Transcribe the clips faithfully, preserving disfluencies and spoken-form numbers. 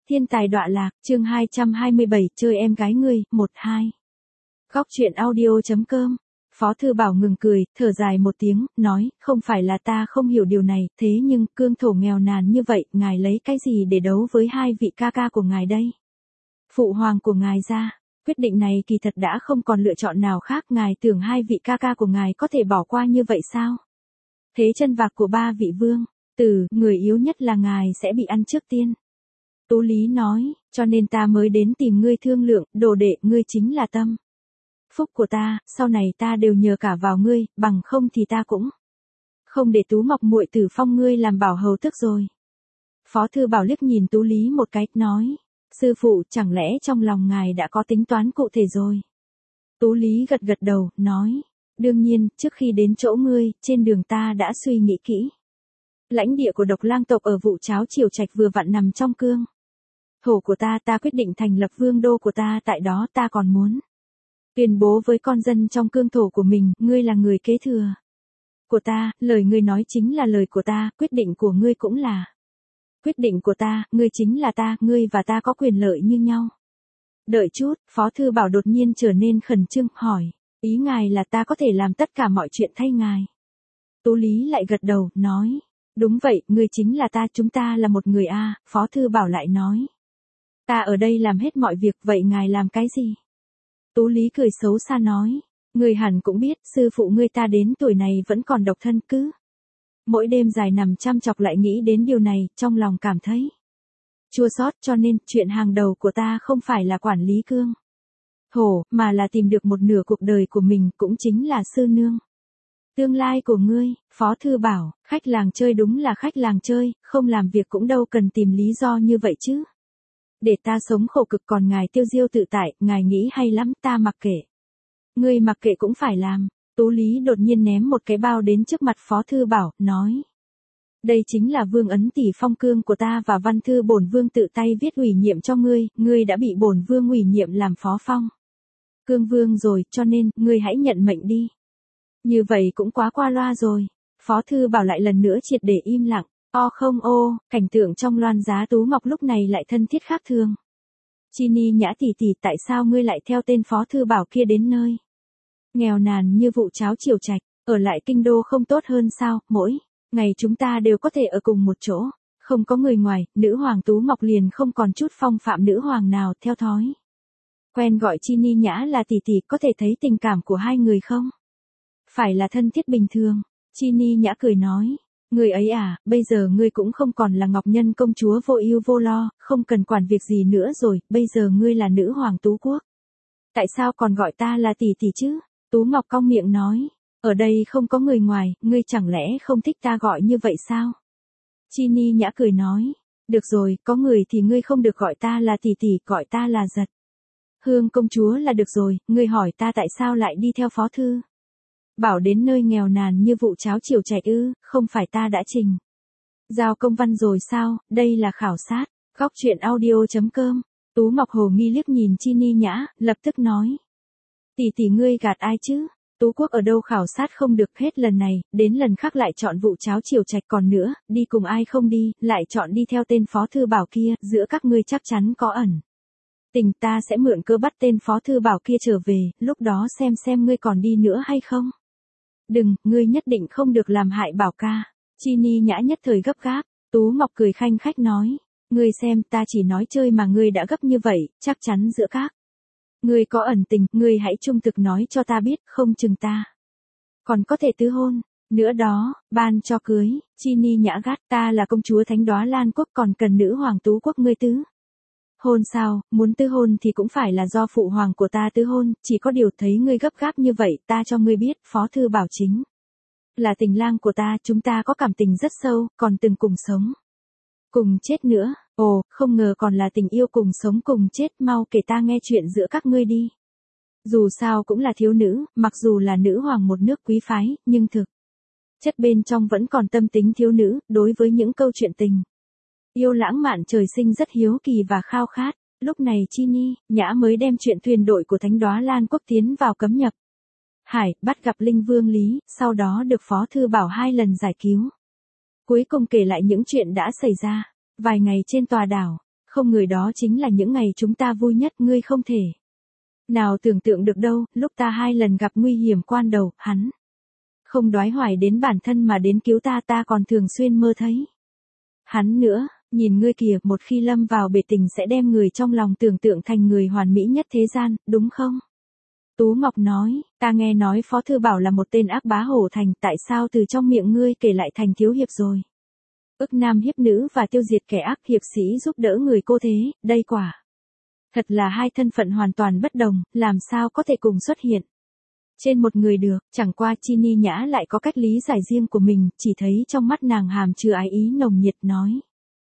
Thiên tài đọa lạc, chương hai trăm hai mươi bảy, chơi em gái ngươi, một hai. Góc truyện audio.com. Phó Thư Bảo ngừng cười, thở dài một tiếng, nói, không phải là ta không hiểu điều này, thế nhưng, cương thổ nghèo nàn như vậy, ngài lấy cái gì để đấu với hai vị ca ca của ngài đây? Phụ hoàng của ngài ra, quyết định này kỳ thật đã không còn lựa chọn nào khác, ngài tưởng hai vị ca ca của ngài có thể bỏ qua như vậy sao? Thế chân vạc của ba vị vương, tử, người yếu nhất là ngài sẽ bị ăn trước tiên. Tú Lý nói, cho nên ta mới đến tìm ngươi thương lượng, đồ đệ, ngươi chính là tâm phúc của ta, sau này ta đều nhờ cả vào ngươi, bằng không thì ta cũng không để Tú Ngọc muội tử phong ngươi làm bảo hầu tức rồi. Phó Thư Bảo liếc nhìn Tú Lý một cái, nói, sư phụ, chẳng lẽ trong lòng ngài đã có tính toán cụ thể rồi? Tú Lý gật gật đầu, nói, đương nhiên, trước khi đến chỗ ngươi, trên đường ta đã suy nghĩ kỹ. Lãnh địa của Độc Lang tộc ở Vụ Cháo Triều Trạch vừa vặn nằm trong cương thổ của ta, ta quyết định thành lập vương đô của ta tại đó, ta còn muốn tuyên bố với con dân trong cương thổ của mình, ngươi là người kế thừa của ta, lời ngươi nói chính là lời của ta, quyết định của ngươi cũng là quyết định của ta, ngươi chính là ta, ngươi và ta có quyền lợi như nhau. Đợi chút, Phó Thư Bảo đột nhiên trở nên khẩn trương, hỏi, ý ngài là ta có thể làm tất cả mọi chuyện thay ngài? Tú Lý lại gật đầu, nói, đúng vậy, ngươi chính là ta, chúng ta là một người a. Phó Thư Bảo lại nói, ta ở đây làm hết mọi việc, vậy ngài làm cái gì? Tú Lý cười xấu xa nói, ngươi hẳn cũng biết, sư phụ ngươi ta đến tuổi này vẫn còn độc thân, cứ mỗi đêm dài nằm chăm chọc lại nghĩ đến điều này, trong lòng cảm thấy chua xót, cho nên, chuyện hàng đầu của ta không phải là quản lý cương thổ, mà là tìm được một nửa cuộc đời của mình, cũng chính là sư nương tương lai của ngươi. Phó Thư Bảo, khách làng chơi đúng là khách làng chơi, không làm việc cũng đâu cần tìm lý do như vậy chứ. Để ta sống khổ cực còn ngài tiêu diêu tự tại, ngài nghĩ hay lắm, ta mặc kệ. Ngươi mặc kệ cũng phải làm. Tú Lý đột nhiên ném một cái bao đến trước mặt Phó Thư Bảo, nói, đây chính là vương ấn tỷ phong cương của ta và văn thư bổn vương tự tay viết ủy nhiệm cho ngươi, ngươi đã bị bổn vương ủy nhiệm làm phó phong cương vương rồi, cho nên, ngươi hãy nhận mệnh đi. Như vậy cũng quá qua loa rồi. Phó Thư Bảo lại lần nữa triệt để im lặng. O không ô, cảnh tượng trong loan giá Tú Ngọc lúc này lại thân thiết khác thường. Chini Nhã tỷ tỷ, tại sao ngươi lại theo tên Phó Thư Bảo kia đến nơi nghèo nàn như Vụ Cháo Triều Trạch, ở lại kinh đô không tốt hơn sao? Mỗi ngày chúng ta đều có thể ở cùng một chỗ, không có người ngoài, nữ hoàng Tú Ngọc liền không còn chút phong phạm nữ hoàng nào, theo thói quen gọi Chini Nhã là tỷ tỷ, có thể thấy tình cảm của hai người không phải là thân thiết bình thường. Chini Nhã cười nói, người ấy à, bây giờ ngươi cũng không còn là Ngọc Nhân công chúa vô ưu vô lo, không cần quản việc gì nữa rồi, bây giờ ngươi là nữ hoàng Tú Quốc. Tại sao còn gọi ta là tỷ tỷ chứ? Tú Ngọc cong miệng nói, ở đây không có người ngoài, ngươi chẳng lẽ không thích ta gọi như vậy sao? Chini Nhã cười nói, được rồi, có người thì ngươi không được gọi ta là tỷ tỷ, gọi ta là Giật Hương công chúa là được rồi, ngươi hỏi ta tại sao lại đi theo Phó Thư Bảo đến nơi nghèo nàn như Vụ Cháo Triều Trạch ư? Không phải ta đã trình giao công văn rồi sao? Đây là khảo sát. Góc truyện audio.com. Tú Ngọc hồ nghi liếc nhìn Chini Nhã, lập tức nói, tỷ tỷ ngươi gạt ai chứ? Tú Quốc ở đâu khảo sát không được, hết lần này đến lần khác lại chọn Vụ Cháo Triều Trạch, còn nữa, đi cùng ai không đi, lại chọn đi theo tên Phó Thư Bảo kia, giữa các ngươi chắc chắn có ẩn tình, ta sẽ mượn cơ bắt tên Phó Thư Bảo kia trở về, lúc đó xem xem ngươi còn đi nữa hay không. Đừng, ngươi nhất định không được làm hại Bảo ca. Chini Nhã nhất thời gấp gáp. Tú Ngọc cười khanh khách nói, ngươi xem, ta chỉ nói chơi mà ngươi đã gấp như vậy, chắc chắn giữa các ngươi có ẩn tình, ngươi hãy trung thực nói cho ta biết, không chừng ta còn có thể tứ hôn nữa đó, ban cho cưới. Chini Nhã gắt, ta là công chúa Thánh Đóa Lan Quốc, còn cần nữ hoàng Tú Quốc ngươi tứ hôn sao? Muốn tứ hôn thì cũng phải là do phụ hoàng của ta tứ hôn, chỉ có điều thấy ngươi gấp gáp như vậy, ta cho ngươi biết, Phó Thư Bảo chính là tình lang của ta, chúng ta có cảm tình rất sâu, còn từng cùng sống cùng chết nữa. Ồ, không ngờ còn là tình yêu cùng sống cùng chết, mau kể ta nghe chuyện giữa các ngươi đi. Dù sao cũng là thiếu nữ, mặc dù là nữ hoàng một nước quý phái, nhưng thực chất bên trong vẫn còn tâm tính thiếu nữ, đối với những câu chuyện tình yêu lãng mạn trời sinh rất hiếu kỳ và khao khát. Lúc này Chini Nhã mới đem chuyện thuyền đội của Thánh Đóa Lan Quốc tiến vào cấm nhập hải, bắt gặp Linh Vương Lý, sau đó được Phó Thư Bảo hai lần giải cứu. Cuối cùng kể lại những chuyện đã xảy ra vài ngày trên tòa đảo. Không không người đó chính là những ngày chúng ta vui nhất, ngươi không thể. Nào tưởng tượng được đâu, lúc ta hai lần gặp nguy hiểm quan đầu, hắn không đoái hoài đến bản thân mà đến cứu ta, ta còn thường xuyên mơ thấy hắn nữa, nhìn ngươi kìa, một khi lâm vào bể tình sẽ đem người trong lòng tưởng tượng thành người hoàn mỹ nhất thế gian, đúng không? Tú Ngọc nói, ta nghe nói Phó Thư Bảo là một tên ác bá hổ thành, tại sao từ trong miệng ngươi kể lại thành thiếu hiệp rồi? Ức nam hiếp nữ và tiêu diệt kẻ ác, hiệp sĩ giúp đỡ người cô thế, đây quả thật là hai thân phận hoàn toàn bất đồng, làm sao có thể cùng xuất hiện trên một người được. Chẳng qua Chi Ni Nhã lại có cách lý giải riêng của mình, chỉ thấy trong mắt nàng hàm chứa ái ý nồng nhiệt, nói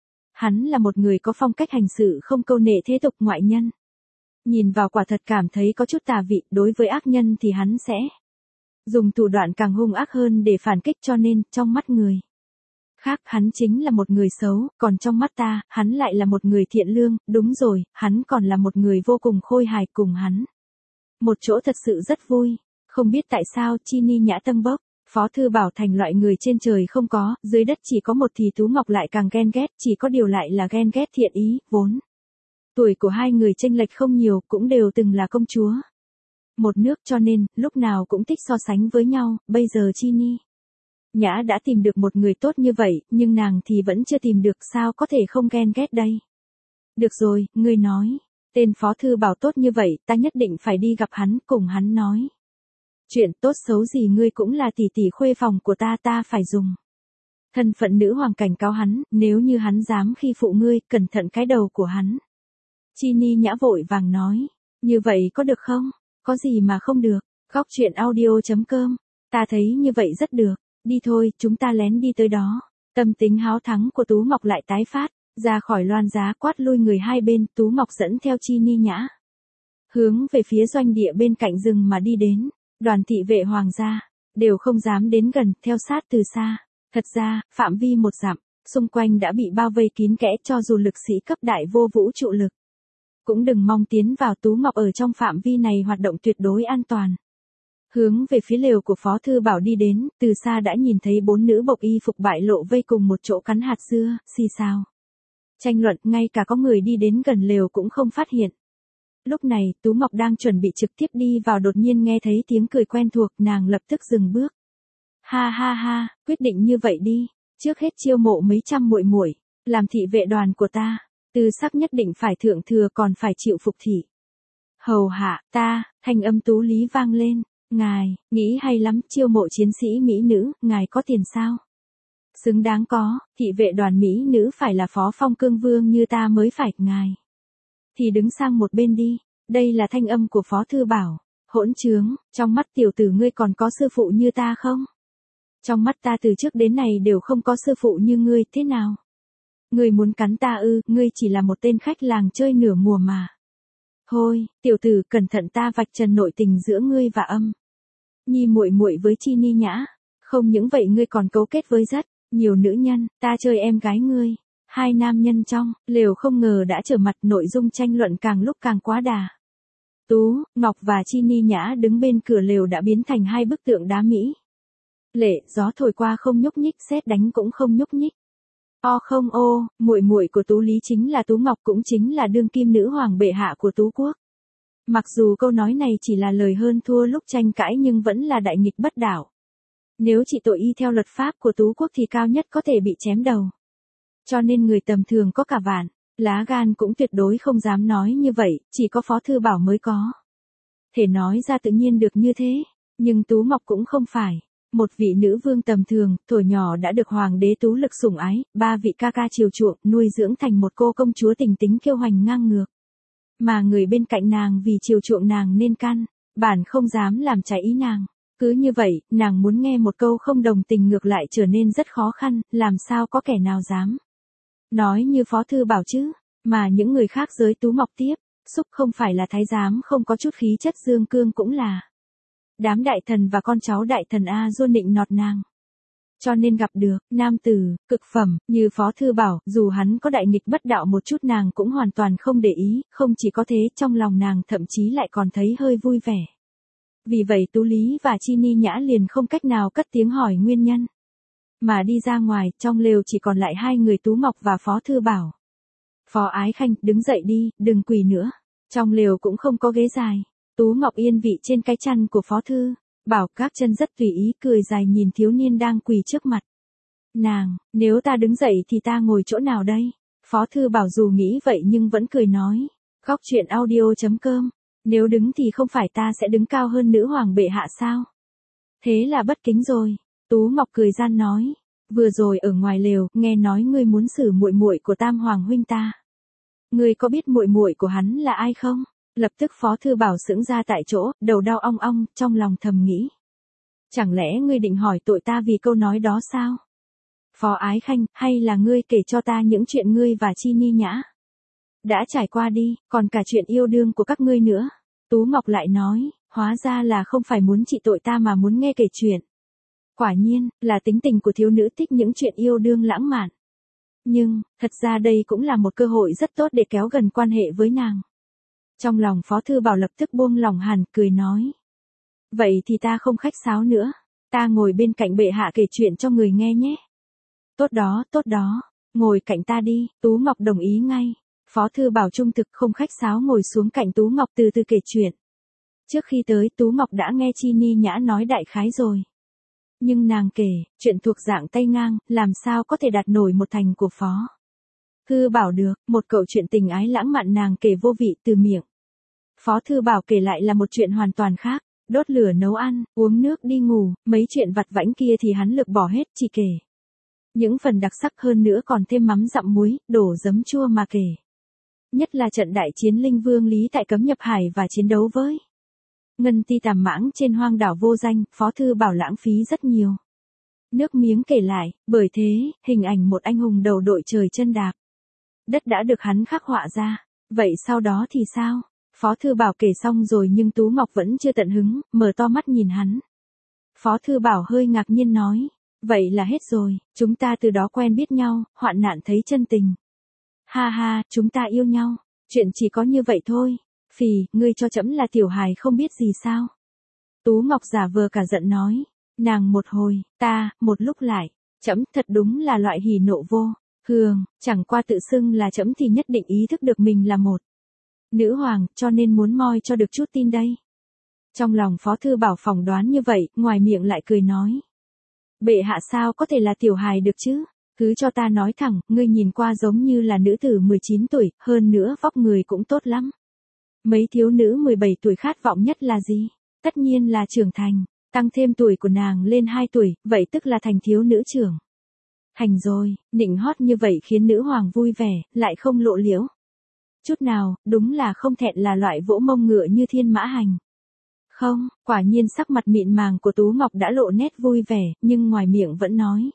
hắn là một người có phong cách hành sự không câu nệ thế tục ngoại nhân. Nhìn vào quả thật cảm thấy có chút tà vị, đối với ác nhân thì hắn sẽ dùng thủ đoạn càng hung ác hơn để phản kích, cho nên, trong mắt người khác hắn chính là một người xấu, còn trong mắt ta, hắn lại là một người thiện lương, đúng rồi, hắn còn là một người vô cùng khôi hài, cùng hắn một chỗ thật sự rất vui. Không biết tại sao Chi Ni Nhã tâm bốc, Phó Thư Bảo thành loại người trên trời không có, dưới đất chỉ có một thì Tú Ngọc lại càng ghen ghét, chỉ có điều lại là ghen ghét thiện ý, vốn tuổi của hai người chênh lệch không nhiều, cũng đều từng là công chúa một nước, cho nên, lúc nào cũng thích so sánh với nhau. Bây giờ Chi Ni Nhã đã tìm được một người tốt như vậy, nhưng nàng thì vẫn chưa tìm được, sao có thể không ghen ghét đây? Được rồi, ngươi nói, tên Phó Thư Bảo tốt như vậy, ta nhất định phải đi gặp hắn, cùng hắn nói chuyện, tốt xấu gì ngươi cũng là tỷ tỷ khuê phòng của ta, ta phải dùng thân phận nữ hoàng cảnh cáo hắn, nếu như hắn dám khi phụ ngươi, cẩn thận cái đầu của hắn. Chi Ni Nhã vội vàng nói, như vậy có được không? Có gì mà không được? Góc truyện audio.com, ta thấy như vậy rất được, đi thôi, chúng ta lén đi tới đó. Tâm tính háo thắng của Tú Ngọc lại tái phát, ra khỏi loan giá quát lui người hai bên, Tú Ngọc dẫn theo Chi Ni Nhã hướng về phía doanh địa bên cạnh rừng mà đi đến. Đoàn thị vệ hoàng gia đều không dám đến gần, theo sát từ xa. Thật ra, phạm vi một dặm, xung quanh đã bị bao vây kín kẽ, cho dù lực sĩ cấp đại vô vũ trụ lực cũng đừng mong tiến vào. Tú Ngọc ở trong phạm vi này hoạt động tuyệt đối an toàn. Hướng về phía lều của Phó Thư Bảo đi đến, từ xa đã nhìn thấy bốn nữ bộc y phục bại lộ vây cùng một chỗ cắn hạt dưa, xì xào tranh luận, ngay cả có người đi đến gần lều cũng không phát hiện. Lúc này, Tú Ngọc đang chuẩn bị trực tiếp đi vào, đột nhiên nghe thấy tiếng cười quen thuộc, nàng lập tức dừng bước. Ha ha ha, quyết định như vậy đi, trước hết chiêu mộ mấy trăm muội muội làm thị vệ đoàn của ta, tư sắc nhất định phải thượng thừa, còn phải chịu phục thị hầu hạ ta. Thanh âm Tú Lý vang lên, ngài, nghĩ hay lắm, chiêu mộ chiến sĩ mỹ nữ, ngài có tiền sao? Xứng đáng có, thị vệ đoàn mỹ nữ phải là Phó Phong Cương Vương như ta mới phải, ngài thì đứng sang một bên đi. Đây là thanh âm của Phó Thư Bảo. Hỗn trướng, trong mắt tiểu tử ngươi còn có sư phụ như ta không? Trong mắt ta từ trước đến này đều không có sư phụ như ngươi, thế nào? Ngươi muốn cắn ta ư? Ngươi chỉ là một tên khách làng chơi nửa mùa mà. Thôi, tiểu tử, cẩn thận ta vạch trần nội tình giữa ngươi và Âm Nhi muội muội với Chi Ni Nhã. Không những vậy ngươi còn cấu kết với rất nhiều nữ nhân, ta chơi em gái ngươi. Hai nam nhân trong lều không ngờ đã trở mặt, nội dung tranh luận càng lúc càng quá đà. Tú, Ngọc và Chi Ni Nhã đứng bên cửa lều đã biến thành hai bức tượng đá mỹ lệ, gió thổi qua không nhúc nhích, sét đánh cũng không nhúc nhích. O không ô, muội muội của Tú Lý chính là Tú Ngọc, cũng chính là đương kim nữ hoàng bệ hạ của Tú quốc. Mặc dù câu nói này chỉ là lời hơn thua lúc tranh cãi, nhưng vẫn là đại nghịch bất đạo. Nếu chỉ tội y theo luật pháp của Tú quốc thì cao nhất có thể bị chém đầu. Cho nên người tầm thường có cả vạn lá gan cũng tuyệt đối không dám nói như vậy, chỉ có Phó Thư Bảo mới có thể nói ra tự nhiên được như thế. Nhưng Tú Ngọc cũng không phải một vị nữ vương tầm thường, thuở nhỏ đã được hoàng đế Tú Lực sủng ái, ba vị ca ca chiều chuộng, nuôi dưỡng thành một cô công chúa tình tính kiêu hoành ngang ngược. Mà người bên cạnh nàng vì chiều chuộng nàng nên căn bản không dám làm trái ý nàng. Cứ như vậy, nàng muốn nghe một câu không đồng tình ngược lại trở nên rất khó khăn, làm sao có kẻ nào dám nói như Phó Thư Bảo chứ. Mà những người khác giới Tú Ngọc tiếp xúc không phải là thái giám không có chút khí chất dương cương, cũng là đám đại thần và con cháu đại thần A Du nịnh nọt nàng. Cho nên gặp được nam tử cực phẩm như Phó Thư Bảo, dù hắn có đại nghịch bất đạo một chút nàng cũng hoàn toàn không để ý, không chỉ có thế, trong lòng nàng thậm chí lại còn thấy hơi vui vẻ. Vì vậy Tú Lý và Chi Ni Nhã liền không cách nào cất tiếng hỏi nguyên nhân, mà đi ra ngoài. Trong lều chỉ còn lại hai người, Tú Ngọc và Phó Thư Bảo. Phó Ái Khanh, đứng dậy đi, đừng quỳ nữa. Trong lều cũng không có ghế dài. Tú Ngọc yên vị trên cái chăn của Phó Thư Bảo, các chân rất tùy ý, cười dài nhìn thiếu niên đang quỳ trước mặt. Nàng, nếu ta đứng dậy thì ta ngồi chỗ nào đây? Phó Thư Bảo dù nghĩ vậy nhưng vẫn cười nói. Góc chuyện audio.com. Nếu đứng thì không phải ta sẽ đứng cao hơn nữ hoàng bệ hạ sao? Thế là bất kính rồi. Tú Ngọc cười gian nói. Vừa rồi ở ngoài lều, nghe nói ngươi muốn xử muội muội của Tam Hoàng huynh ta. Ngươi có biết muội muội của hắn là ai không? Lập tức Phó Thư Bảo sững ra tại chỗ, đầu đau ong ong, trong lòng thầm nghĩ. Chẳng lẽ ngươi định hỏi tội ta vì câu nói đó sao? Phó Ái Khanh, hay là ngươi kể cho ta những chuyện ngươi và Chi Ni Nhã đã trải qua đi, còn cả chuyện yêu đương của các ngươi nữa. Tú Ngọc lại nói, hóa ra là không phải muốn trị tội ta mà muốn nghe kể chuyện. Quả nhiên, là tính tình của thiếu nữ thích những chuyện yêu đương lãng mạn. Nhưng, thật ra đây cũng là một cơ hội rất tốt để kéo gần quan hệ với nàng. Trong lòng Phó Thư Bảo lập tức buông lòng hẳn, cười nói. Vậy thì ta không khách sáo nữa, ta ngồi bên cạnh bệ hạ kể chuyện cho người nghe nhé. Tốt đó, tốt đó, ngồi cạnh ta đi, Tú Ngọc đồng ý ngay. Phó Thư Bảo trung thực không khách sáo ngồi xuống cạnh Tú Ngọc từ từ kể chuyện. Trước khi tới Tú Ngọc đã nghe Chi Ni Nhã nói đại khái rồi. Nhưng nàng kể, chuyện thuộc dạng tay ngang, làm sao có thể đạt nổi một thành của Phó Thư Bảo được, một câu chuyện tình ái lãng mạn nàng kể vô vị từ miệng. Phó Thư Bảo kể lại là một chuyện hoàn toàn khác, đốt lửa nấu ăn, uống nước đi ngủ, mấy chuyện vặt vãnh kia thì hắn lược bỏ hết, chỉ kể những phần đặc sắc hơn nữa, còn thêm mắm dặm muối, đổ giấm chua mà kể. Nhất là trận đại chiến Linh Vương Lý tại Cấm Nhập Hải và chiến đấu với Ngân Ti Tàm Mãng trên hoang đảo vô danh, Phó Thư Bảo lãng phí rất nhiều nước miếng kể lại, bởi thế, hình ảnh một anh hùng đầu đội trời chân đạp đất đã được hắn khắc họa ra. Vậy sau đó thì sao? Phó Thư Bảo kể xong rồi nhưng Tú Ngọc vẫn chưa tận hứng, mở to mắt nhìn hắn. Phó Thư Bảo hơi ngạc nhiên nói, vậy là hết rồi, chúng ta từ đó quen biết nhau, hoạn nạn thấy chân tình. Ha ha, chúng ta yêu nhau, chuyện chỉ có như vậy thôi. Phì, ngươi cho trẫm là tiểu hài không biết gì sao? Tú Ngọc giả vờ cả giận nói, nàng một hồi, ta, một lúc lại, trẫm thật đúng là loại hỉ nộ vô thường, chẳng qua tự xưng là trẫm thì nhất định ý thức được mình là một nữ hoàng, cho nên muốn moi cho được chút tin đây. Trong lòng Phó Thư Bảo phỏng đoán như vậy, ngoài miệng lại cười nói. Bệ hạ sao có thể là tiểu hài được chứ? Cứ cho ta nói thẳng, ngươi nhìn qua giống như là nữ tử mười chín tuổi, hơn nữa vóc người cũng tốt lắm. Mấy thiếu nữ mười bảy tuổi khát vọng nhất là gì? Tất nhiên là trưởng thành, tăng thêm tuổi của nàng lên hai tuổi, vậy tức là thành thiếu nữ trưởng thành rồi. Nịnh hót như vậy khiến nữ hoàng vui vẻ, lại không lộ liễu chút nào, đúng là không thẹn là loại vỗ mông ngựa như thiên mã hành. Không, quả nhiên sắc mặt mịn màng của Tú Ngọc đã lộ nét vui vẻ, nhưng ngoài miệng vẫn nói.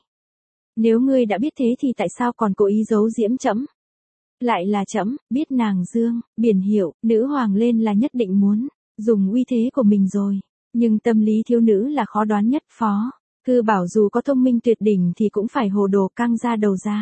Nếu ngươi đã biết thế thì tại sao còn cố ý giấu giễm trẫm? Lại là trẫm, biết nàng dương, biển hiệu, nữ hoàng lên là nhất định muốn dùng uy thế của mình rồi. Nhưng tâm lý thiếu nữ là khó đoán nhất. Phó Thư Bảo dù có thông minh tuyệt đỉnh thì cũng phải hồ đồ căng ra đầu ra.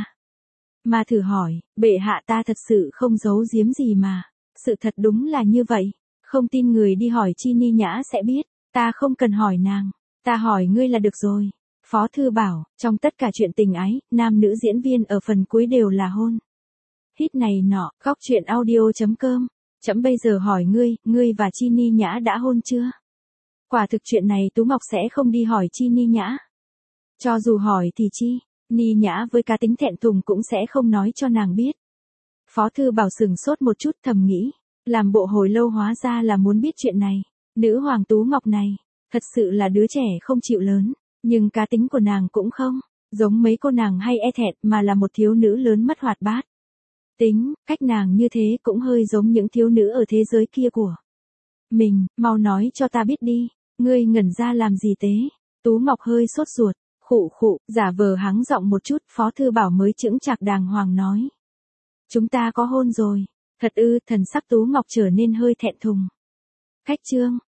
Mà thử hỏi, bệ hạ ta thật sự không giấu giếm gì mà. Sự thật đúng là như vậy. Không tin người đi hỏi Chi Ni Nhã sẽ biết. Ta không cần hỏi nàng. Ta hỏi ngươi là được rồi. Phó Thư Bảo, trong tất cả chuyện tình ái, nam nữ diễn viên ở phần cuối đều là hôn hít này nọ. Góc chuyện audio.com. Chấm bây giờ hỏi ngươi, ngươi và Chi Ni Nhã đã hôn chưa? Quả thực chuyện này Tú Ngọc sẽ không đi hỏi Chi Ni Nhã. Cho dù hỏi thì Chi Ni Nhã với cá tính thẹn thùng cũng sẽ không nói cho nàng biết. Phó Thư Bảo sừng sốt một chút thầm nghĩ. Làm bộ hồi lâu hóa ra là muốn biết chuyện này. Nữ hoàng Tú Ngọc này, thật sự là đứa trẻ không chịu lớn. Nhưng cá tính của nàng cũng không giống mấy cô nàng hay e thẹn mà là một thiếu nữ lớn mất hoạt bát. Tính, cách nàng như thế cũng hơi giống những thiếu nữ ở thế giới kia của mình. Mau nói cho ta biết đi, ngươi ngẩn ra làm gì thế? Tú Ngọc hơi sốt ruột, khụ khụ, giả vờ hắng giọng một chút. Phó Thư Bảo mới chững chạc đàng hoàng nói. Chúng ta có hôn rồi. Thật ư? Thần sắc Tú Ngọc trở nên hơi thẹn thùng. Cách chương